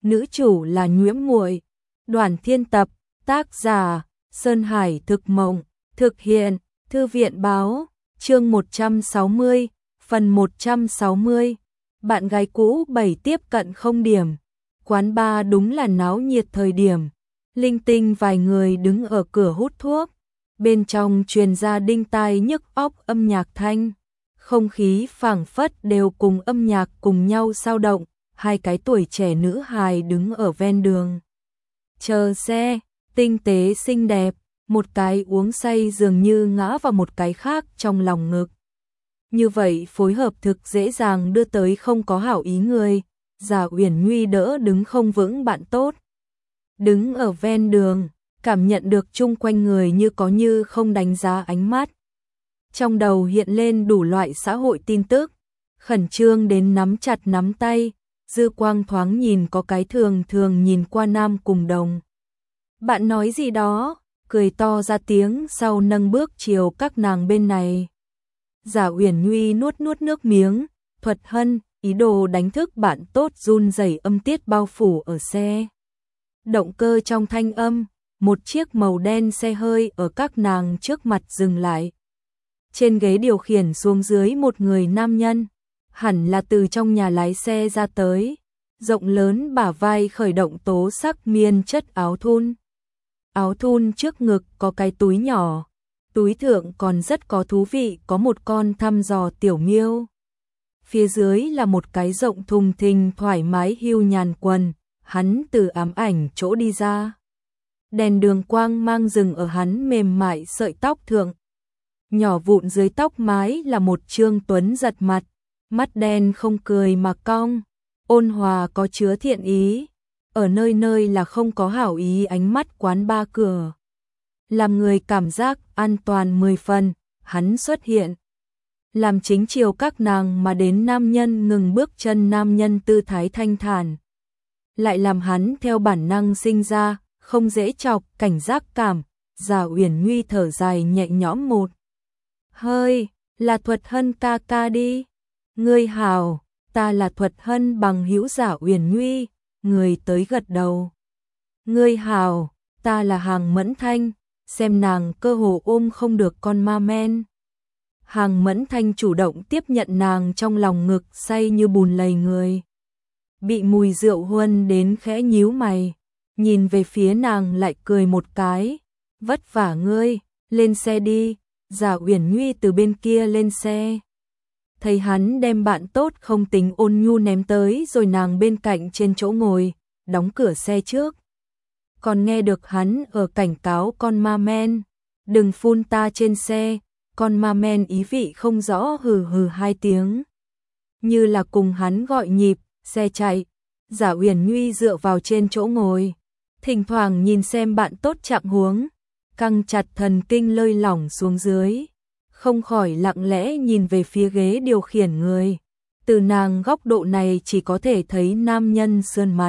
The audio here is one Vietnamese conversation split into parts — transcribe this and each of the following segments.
nữ chủ là Nhuễm Muội. Đoàn Thiên tập, tác giả Sơn Hải Thực Mộng, thực hiện Thư viện báo, chương 160, phần 160. Bạn gái cũ 7 tiếp cận không điểm. Quán bar đúng là náo nhiệt thời điểm. Linh tinh vài người đứng ở cửa hút thuốc. Bên trong truyền ra đinh tai nhức óc âm nhạc thanh. Không khí phảng phất đều cùng âm nhạc cùng nhau dao động. Hai cái tuổi trẻ nữ hài đứng ở ven đường chờ xe, tinh tế xinh đẹp, một cái uống say dường như ngã vào một cái khác trong lòng ngực. Như vậy phối hợp thực dễ dàng đưa tới không có hảo ý người. Giả Uyển Nhuy đỡ đứng không vững bạn tốt, đứng ở ven đường, cảm nhận được chung quanh người như có như không đánh giá ánh mắt. Trong đầu hiện lên đủ loại xã hội tin tức, khẩn trương đến nắm chặt nắm tay, dư quang thoáng nhìn có cái thường nhìn qua nam cùng đồng. Bạn nói gì đó, cười to ra tiếng sau nâng bước chiều các nàng bên này. Giả Uyển Nhuy nuốt nước miếng, thuật hân, ý đồ đánh thức bạn tốt run rẩy âm tiết bao phủ ở xe. Động cơ trong thanh âm, một chiếc màu đen xe hơi ở các nàng trước mặt dừng lại. Trên ghế điều khiển xuống dưới một người nam nhân, hẳn là từ trong nhà lái xe ra tới, rộng lớn bả vai khởi động tố sắc miên chất áo thun. Áo thun trước ngực có cái túi nhỏ, túi thượng còn rất có thú vị, có một con thăm dò tiểu miêu. Phía dưới là một cái rộng thùng thình thoải mái hưu nhàn quần, hắn từ ám ảnh chỗ đi ra. Đèn đường quang mang rừng ở hắn mềm mại sợi tóc thượng. Nhỏ vụn dưới tóc mái là một trương tuấn giật mặt, mắt đen không cười mà cong, ôn hòa có chứa thiện ý. Ở nơi nơi là không có hảo ý ánh mắt quán ba cửa. Làm người cảm giác an toàn 10 phần, hắn xuất hiện. Làm chính chiều các nàng mà đến nam nhân ngừng bước chân, nam nhân tư thái thanh thản. Lại làm hắn theo bản năng sinh ra, không dễ chọc, cảnh giác cảm. Giả Uyển Nhuy thở dài nhẹ nhõm một hơi, là Thuật Hân ca ca đi. Ngươi hảo, ta là Thuật Hân bằng hữu. Giả Uyển Nhuy, người tới gật đầu. Ngươi hảo, ta là Hàng Mẫn Thanh, xem nàng cơ hồ ôm không được con ma men. Hàng Mẫn Thanh chủ động tiếp nhận nàng trong lòng ngực, say như bùn lầy người. Bị mùi rượu huân đến khẽ nhíu mày, nhìn về phía nàng lại cười một cái. Vất vả ngươi, lên xe đi. Giả Uyển Nhuy từ bên kia lên xe. Thấy hắn đem bạn tốt không tính ôn nhu ném tới rồi nàng bên cạnh trên chỗ ngồi, đóng cửa xe trước. Còn nghe được hắn ở cảnh cáo con ma men, đừng phun ta trên xe. Con ma men ý vị không rõ hừ hừ hai tiếng, như là cùng hắn gọi nhịp. Xe chạy, Giả Uyển Nhuy dựa vào trên chỗ ngồi, thỉnh thoảng nhìn xem bạn tốt trạng huống, căng chặt thần kinh lơi lỏng xuống dưới, không khỏi lặng lẽ nhìn về phía ghế điều khiển người. Từ nàng góc độ này chỉ có thể thấy nam nhân sườn mặt,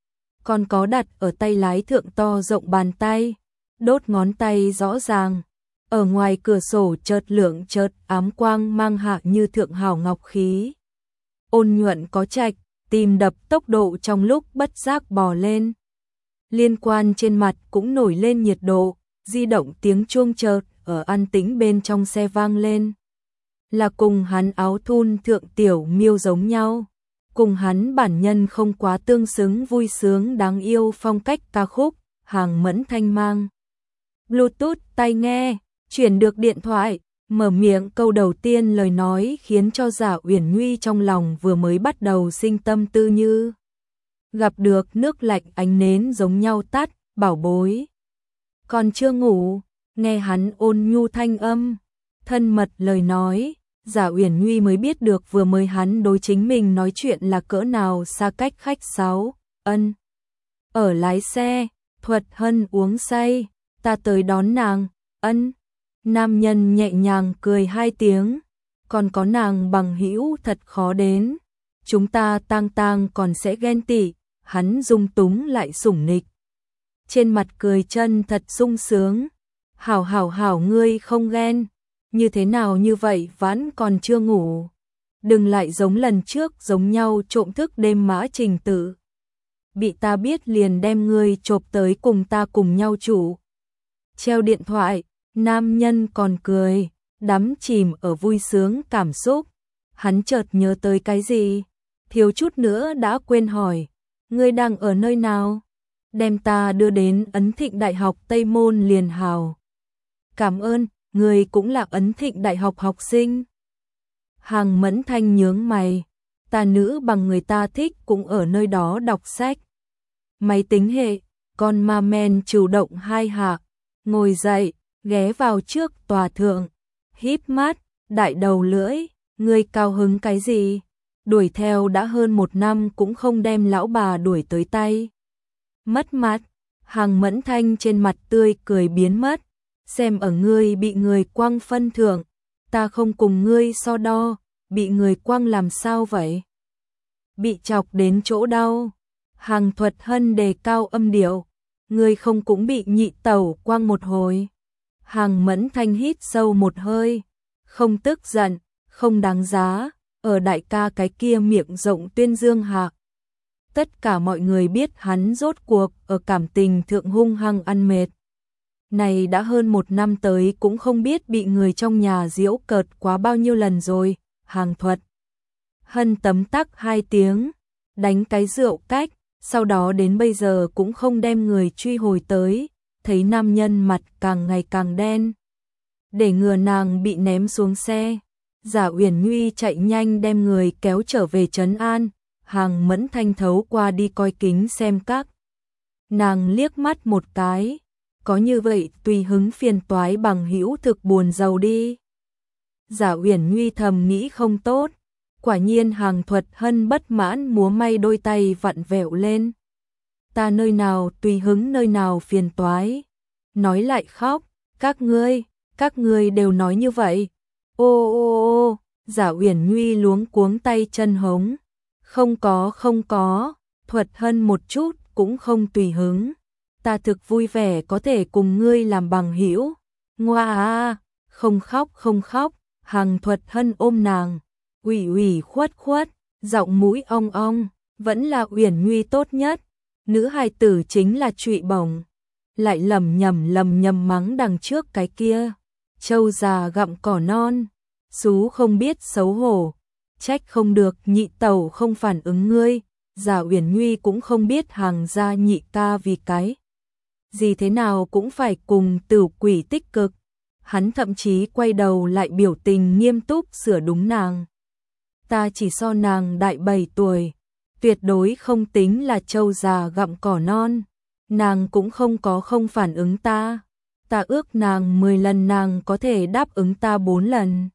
còn có đặt ở tay lái thượng to rộng bàn tay, đốt ngón tay rõ ràng. Ở ngoài cửa sổ chợt lượng chợt ám quang mang hạ như thượng hảo ngọc khí. Ôn nhuận có trạch, tim đập tốc độ trong lúc bất giác bò lên. Liên quan trên mặt cũng nổi lên nhiệt độ, di động tiếng chuông chợt ở an tĩnh bên trong xe vang lên. Là cùng hắn áo thun thượng tiểu miêu giống nhau, cùng hắn bản nhân không quá tương xứng, vui sướng đáng yêu phong cách ca khúc. Hàng Mẫn Thanh mang Bluetooth tai nghe, chuyển được điện thoại, mở miệng câu đầu tiên lời nói khiến cho Giả Uyển Nhuy trong lòng vừa mới bắt đầu sinh tâm tư như gặp được nước lạnh ánh nến giống nhau tắt. Bảo bối, còn chưa ngủ. Nghe hắn ôn nhu thanh âm, thân mật lời nói, Giả Uyển Nhuy mới biết được vừa mới hắn đối chính mình nói chuyện là cỡ nào xa cách khách sáo. Ân, ở lái xe, Thuật Hân uống say, ta tới đón nàng. Ân. Nam nhân nhẹ nhàng cười hai tiếng, còn có nàng bằng hữu thật khó đến, chúng ta tang còn sẽ ghen tị. Hắn dung túng lại sủng nịch, trên mặt cười chân thật sung sướng. Hảo ngươi không ghen, như thế nào như vậy vẫn còn chưa ngủ, đừng lại giống lần trước giống nhau trộm thức đêm mã trình tự. bị ta biết liền đem ngươi chộp tới cùng ta cùng nhau trụ. Treo điện thoại, nam nhân còn cười, đắm chìm ở vui sướng cảm xúc. Hắn chợt nhớ tới cái gì, thiếu chút nữa đã quên hỏi, ngươi đang ở nơi nào? Đem ta đưa đến Ấn Thịnh Đại học Tây Môn liền hào. Cảm ơn, ngươi cũng là Ấn Thịnh Đại học học sinh. Hàng Mẫn Thanh nhướng mày, ta nữ bằng người ta thích cũng ở nơi đó đọc sách. Máy tính hệ, con ma men chủ động hai hạ, ngồi dậy, ghé vào trước tòa thượng, híp mắt, đại đầu lưỡi, ngươi cao hứng cái gì? Đuổi theo đã hơn 1 năm cũng không đem lão bà đuổi tới tay. Mất mặt, Hàng Mẫn Thanh trên mặt tươi cười biến mất, xem ở ngươi bị người quăng phân thượng, ta không cùng ngươi so đo, bị người quăng làm sao vậy? Bị chọc đến chỗ đau. Hàng Thuật Hân đề cao âm điệu, ngươi không cũng bị nhị tẩu quăng một hồi. Hàng Mẫn Thanh hít sâu một hơi, không tức giận, không đáng giá, ở đại ca cái kia miệng rộng tuyên dương hạ. Tất cả mọi người biết hắn rốt cuộc ở cảm tình thượng hung hăng ăn mệt. Này đã hơn 1 năm tới cũng không biết bị người trong nhà giễu cợt quá bao nhiêu lần rồi. Hàng Thuật Hân tấm tắc 2 tiếng, đánh cái rượu cách, sau đó đến bây giờ cũng không đem người truy hồi tới, thấy nam nhân mặt càng ngày càng đen. Để ngừa nàng bị ném xuống xe, Giả Uyển Nhuy chạy nhanh đem người kéo trở về trấn an. Hàng Mẫn Thanh thấu qua đi coi kính xem các. Nàng liếc mắt một cái, có như vậy tùy hứng phiền toái bằng hữu thực buồn giàu đi. Giả Uyển Nhuy thầm nghĩ không tốt, quả nhiên Hàng Thuật Hân bất mãn múa may đôi tay vặn vẹo lên. Ta nơi nào tùy hứng nơi nào phiền toái. Nói lại khóc, các ngươi đều nói như vậy. Ô ô ô, Giả Uyển Nhuy luống cuống tay chân hống. Không có, Thuật Hân một chút cũng không tùy hứng. Ta thực vui vẻ có thể cùng ngươi làm bằng hữu. Ngoa à, không khóc, Hàng Thuật Hân ôm nàng, ủy khuất, giọng mũi ong ong, vẫn là Uyển Nhuy tốt nhất. Nữ hài tử chính là trụy bổng. Lại lầm nhầm mắng đằng trước cái kia. Trâu già gặm cỏ non, xú không biết xấu hổ. Trách không được nhị tẩu không phản ứng ngươi. Giả Uyển Nhuy cũng không biết Hàng gia nhị ca vì cái gì thế nào cũng phải cùng Tửu Quỷ tích cực. Hắn thậm chí quay đầu lại biểu tình nghiêm túc sửa đúng nàng. Ta chỉ so nàng đại 7 tuổi, tuyệt đối không tính là trâu già gặm cỏ non. Nàng cũng không phản ứng ta. Ta ước nàng 10 lần nàng có thể đáp ứng ta 4 lần.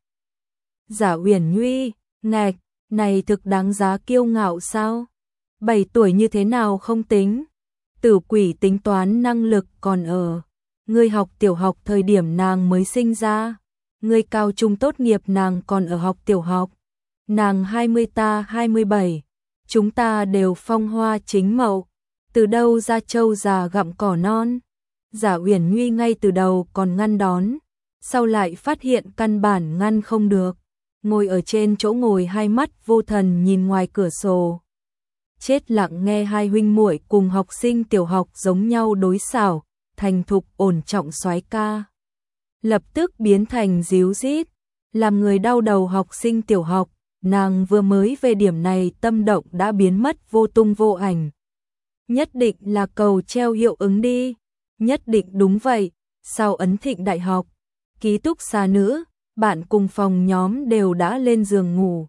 Giả Uyển Nhuy, ngạch, này thực đáng giá kiêu ngạo sao? 7 tuổi như thế nào không tính? Tửu Quỷ tính toán năng lực còn ở. Ngươi học tiểu học thời điểm nàng mới sinh ra. Ngươi cao trung tốt nghiệp nàng còn ở học tiểu học. Nàng 20 ta 27. Chúng ta đều phong hoa chính mậu. Từ đâu ra trâu già gặm cỏ non? Giả Uyển Nhuy ngay từ đầu còn ngăn đón. Sau lại phát hiện căn bản ngăn không được. Ngồi ở trên chỗ ngồi hai mắt vô thần nhìn ngoài cửa sổ. Chết lặng nghe hai huynh muội cùng học sinh tiểu học giống nhau đối xảo, thành thục ổn trọng soái ca. Lập tức biến thành díu dít, làm người đau đầu học sinh tiểu học, nàng vừa mới về điểm này tâm động đã biến mất vô tung vô ảnh. Nhất định là cầu treo hiệu ứng đi, nhất định đúng vậy, sau Ấn Thịnh Đại học, ký túc xá nữ, bạn cùng phòng nhóm đều đã lên giường ngủ.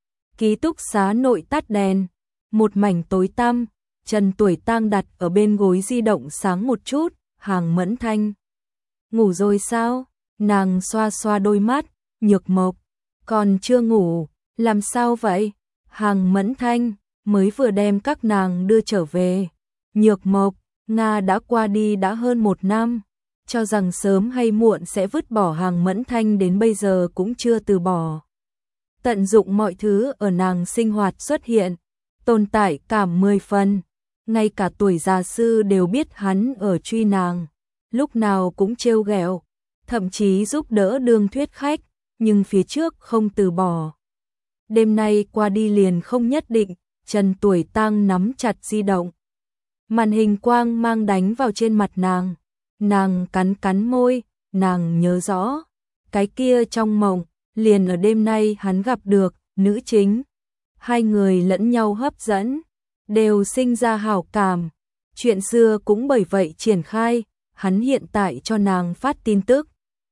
Ký túc xá nội tắt đèn, một mảnh tối tăm, Trần Tuổi Tang đặt ở bên gối di động sáng một chút. Hàng Mẫn Thanh ngủ rồi sao? Nàng xoa xoa đôi mắt, Nhược Mộc còn chưa ngủ, làm sao vậy? Hàng Mẫn Thanh mới vừa đem các nàng đưa trở về. Nhược Mộc, Nga đã qua đi đã hơn 1 năm, cho rằng sớm hay muộn sẽ vứt bỏ Hàng Mẫn Thanh đến bây giờ cũng chưa từ bỏ. Tận dụng mọi thứ ở nàng sinh hoạt xuất hiện, tồn tại cảm 10 phần. Ngay cả tuổi già sư đều biết hắn ở truy nàng, lúc nào cũng trêu ghẹo, thậm chí giúp đỡ đương thuyết khách, nhưng phía trước không từ bỏ. Đêm nay qua đi liền không nhất định, Trần Tuổi Tang nắm chặt di động, Màn hình quang mang đánh vào trên mặt nàng cắn cắn môi, nàng nhớ rõ, cái kia trong mộng, liền ở đêm nay hắn gặp được, nữ chính. Hai người lẫn nhau hấp dẫn, đều sinh ra hảo cảm. Chuyện xưa cũng bởi vậy triển khai, hắn hiện tại cho nàng phát tin tức.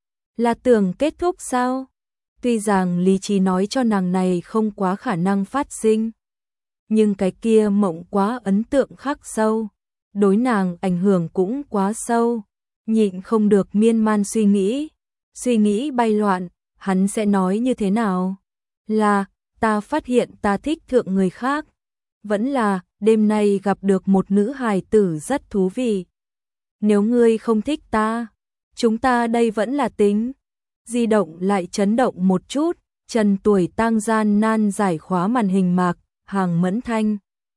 Là tưởng kết thúc sao? Tuy rằng lý trí nói cho nàng này không quá khả năng phát sinh. Nhưng cái kia mộng quá ấn tượng khắc sâu. Đối nàng ảnh hưởng cũng quá sâu. Nhịn không được miên man suy nghĩ. Suy nghĩ bay loạn, hắn sẽ nói như thế nào? Là, ta phát hiện ta thích thượng người khác. Vẫn là, đêm nay gặp được một nữ hài tử rất thú vị. Nếu ngươi không thích ta, chúng ta đây vẫn là tính. Di động lại chấn động một chút, Trần Tuổi Tang gian nan giải khóa màn hình mạc, Hàng Mẫn Thanh.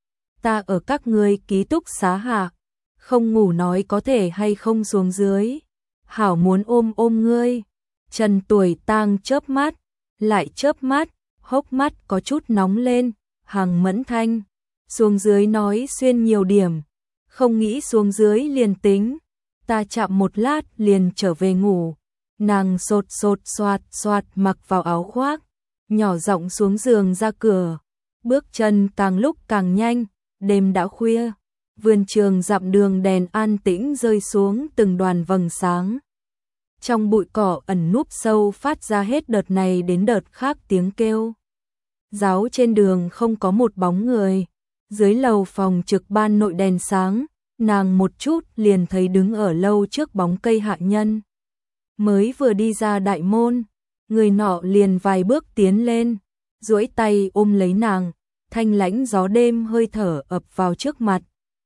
Ta ở các ngươi ký túc xá hạ, không ngủ nói có thể hay không xuống dưới. Hảo muốn ôm ngươi. Trần Tuổi Tang chớp mắt, lại chớp mắt, hốc mắt có chút nóng lên, Hàng Mẫn Thanh. Xuống dưới nói xuyên nhiều điểm, không nghĩ xuống dưới liền tính. Ta chạm một lát liền trở về ngủ. Nàng sột soạt mặc vào áo khoác, nhỏ giọng xuống giường ra cửa, bước chân càng lúc càng nhanh, đêm đã khuya, vườn trường dặm đường đèn an tĩnh rơi xuống từng đoàn vầng sáng. Trong bụi cỏ ẩn núp sâu phát ra hết đợt này đến đợt khác tiếng kêu. Giáo trên đường không có một bóng người, dưới lầu phòng trực ban nội đèn sáng, nàng một chút liền thấy đứng ở lâu trước bóng cây hạ nhân. Mới vừa đi ra đại môn, người nọ liền vài bước tiến lên, duỗi tay ôm lấy nàng, thanh lãnh gió đêm hơi thở ập vào trước mặt.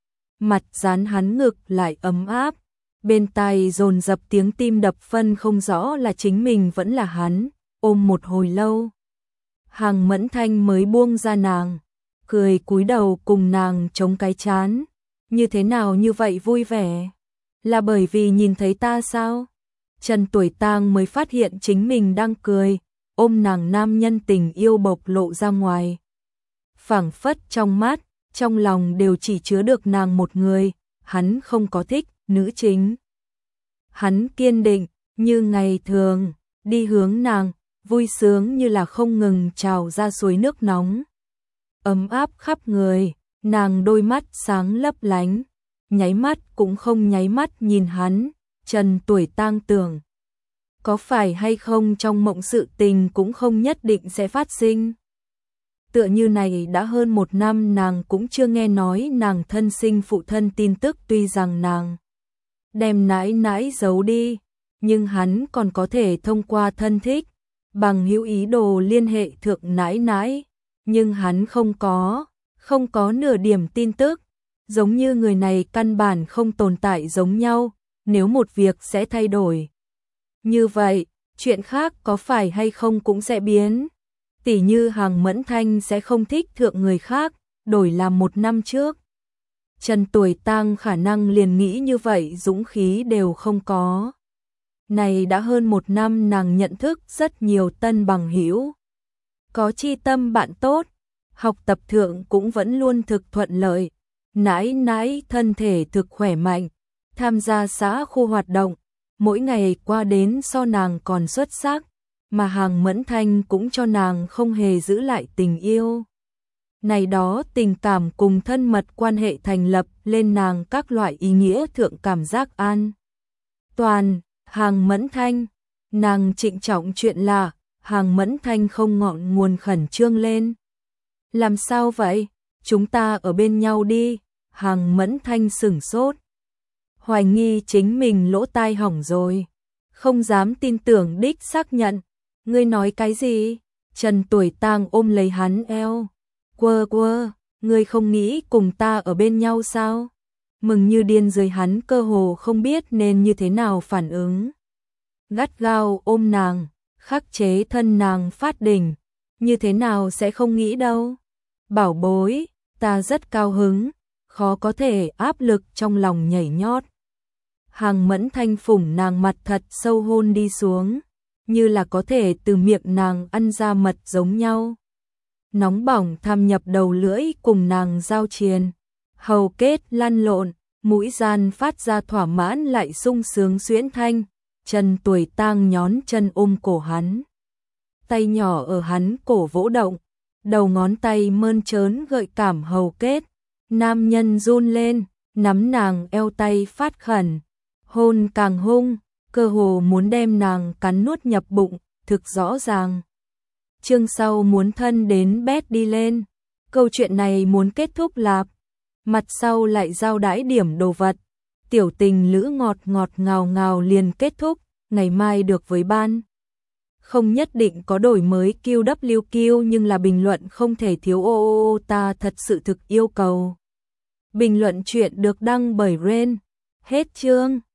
Mặt dán hắn ngực lại ấm áp, bên tai dồn dập tiếng tim đập phân không rõ là chính mình vẫn là hắn, ôm một hồi lâu. Hàng Mẫn Thanh mới buông ra nàng, cười cúi đầu cùng nàng chống cái chán. Như thế nào như vậy vui vẻ? Là bởi vì nhìn thấy ta sao? Trần Tuổi Tang mới phát hiện chính mình đang cười, ôm nàng nam nhân tình yêu bộc lộ ra ngoài. Phảng phất trong mắt, trong lòng đều chỉ chứa được nàng một người, hắn không có thích nữ chính. Hắn kiên định, như ngày thường, đi hướng nàng, vui sướng như là không ngừng trào ra suối nước nóng. Ấm áp khắp người, nàng đôi mắt sáng lấp lánh, nháy mắt cũng không nháy mắt nhìn hắn. Trần Tuổi Tang tưởng, có phải hay không trong mộng sự tình cũng không nhất định sẽ phát sinh. Tựa như này đã hơn 1 năm nàng cũng chưa nghe nói nàng thân sinh phụ thân tin tức, tuy rằng nàng đem nãi nãi giấu đi, nhưng hắn còn có thể thông qua thân thích, bằng hữu ý đồ liên hệ thượng nãi nãi, nhưng hắn không có nửa điểm tin tức, giống như người này căn bản không tồn tại giống nhau. Nếu một việc sẽ thay đổi như vậy, chuyện khác có phải hay không cũng sẽ biến. Tỉ như Hàng Mẫn Thanh sẽ không thích thượng người khác, đổi làm 1 năm trước. Trần Tuổi Tang khả năng liền nghĩ như vậy dũng khí đều không có. Này đã hơn 1 năm nàng nhận thức rất nhiều tân bằng hữu. Có chi tâm bạn tốt, học tập thượng cũng vẫn luôn thực thuận lợi. Nãi nãi thân thể thực khỏe mạnh, tham gia xã khu hoạt động, mỗi ngày qua đến so nàng còn xuất sắc, mà Hàng Mẫn Thanh cũng cho nàng không hề giữ lại tình yêu. Này đó tình cảm cùng thân mật quan hệ thành lập lên nàng các loại ý nghĩa thượng cảm giác an toàn. Hàng Mẫn Thanh, nàng trịnh trọng chuyện là, Hàng Mẫn Thanh không ngọn nguồn khẩn trương lên. Làm sao vậy? Chúng ta ở bên nhau đi. Hàng Mẫn Thanh sửng sốt, hoài nghi chính mình lỗ tai hỏng rồi, không dám tin tưởng đích xác nhận. Ngươi nói cái gì? Trần Tuổi Tang ôm lấy hắn eo, quơ, ngươi không nghĩ cùng ta ở bên nhau sao? Mừng như điên dưới hắn cơ hồ không biết nên như thế nào phản ứng. Gắt gao ôm nàng, khắc chế thân nàng phát đỉnh, như thế nào sẽ không nghĩ đâu. Bảo bối, ta rất cao hứng, khó có thể áp lực trong lòng nhảy nhót. Hàng Mẫn Thanh phủng nàng mặt thật sâu hôn đi xuống, như là có thể từ miệng nàng ăn ra mật giống nhau. Nóng bỏng tham nhập đầu lưỡi cùng nàng giao triền, hầu kết lăn lộn, mũi gian phát ra thỏa mãn lại sung sướng xuyễn thanh, Trần Tuổi Tang nhón chân cổ hắn. Tay nhỏ ở hắn cổ vỗ động, đầu ngón tay mơn trớn gợi cảm hầu kết, nam nhân run lên, nắm nàng eo tay phát khẩn, hôn càng hung, cơ hồ muốn đem nàng cắn nuốt nhập bụng, thực rõ ràng. Chương sau muốn thân đến bét đi lên, câu chuyện này muốn kết thúc lạp, mặt sau lại giao đãi điểm đồ vật, tiểu tình lữ ngọt ngọt ngào ngào liền kết thúc, ngày mai được với ban. Không nhất định có đổi mới QWQ nhưng là bình luận không thể thiếu ô ta thật sự thực yêu cầu. Bình luận chuyện được đăng bởi Ren. Hết chương.